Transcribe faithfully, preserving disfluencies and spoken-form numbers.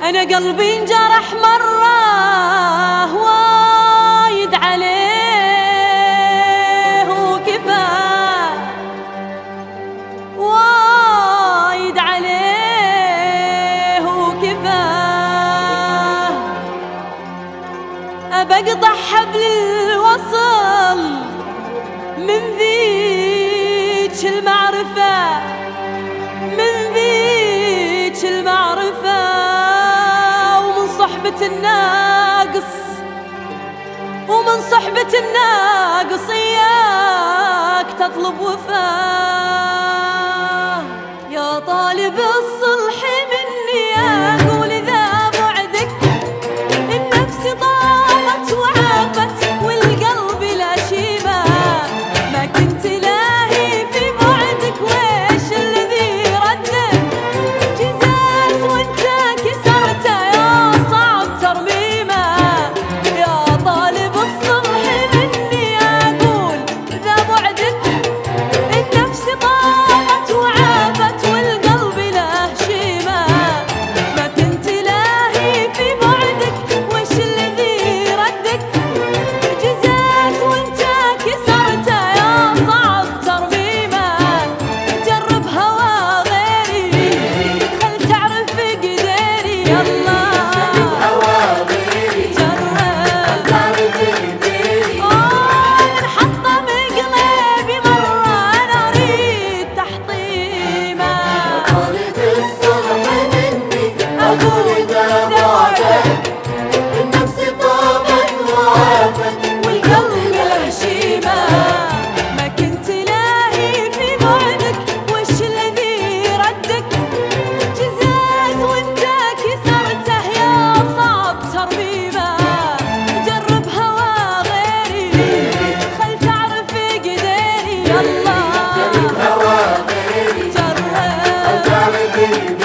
أنا قلبي انجرح مرة وايد عليه وكفاه، وايد عليه وكفاه. أبقطع حبل الوصل من ذيك المعرفة، من ذيك المعرفة، ومن صحبة الناقص، ومن صحبة الناقص إياك تطلب وفاه. يا طالب الصلح مني أقول إذا بعدك النفس طابت وعافت والقلب لا شيبة، ما كنت لاهي في بعدك ويش الذي ردك، جزاز وانت كسرته يا صعب ترميمه. يا طالب الصلح مني أقول إذا بعدك النفس طابت وعافت والقلب لا شيمة، ما كنت لاهي في بعدك وش الذي ردك، جزاز وانت كسرته يا صعب ترميمه. جرب هوا غيري خل تعرف قديري، يلا جرب آه من حطم قلبي مرة أنا أريد تحطيمه. طالب الصلح مني أقول إذا بعدك النفس طابت وعافت والقلب له شيمة، ما كنت لاهي في بعدك وش الذي ردك، جزاز وانت كسرته يا صعب ترميمه. جرب هوا غيري خل تعرف قديري، يلا هوا غيري جرب تعرف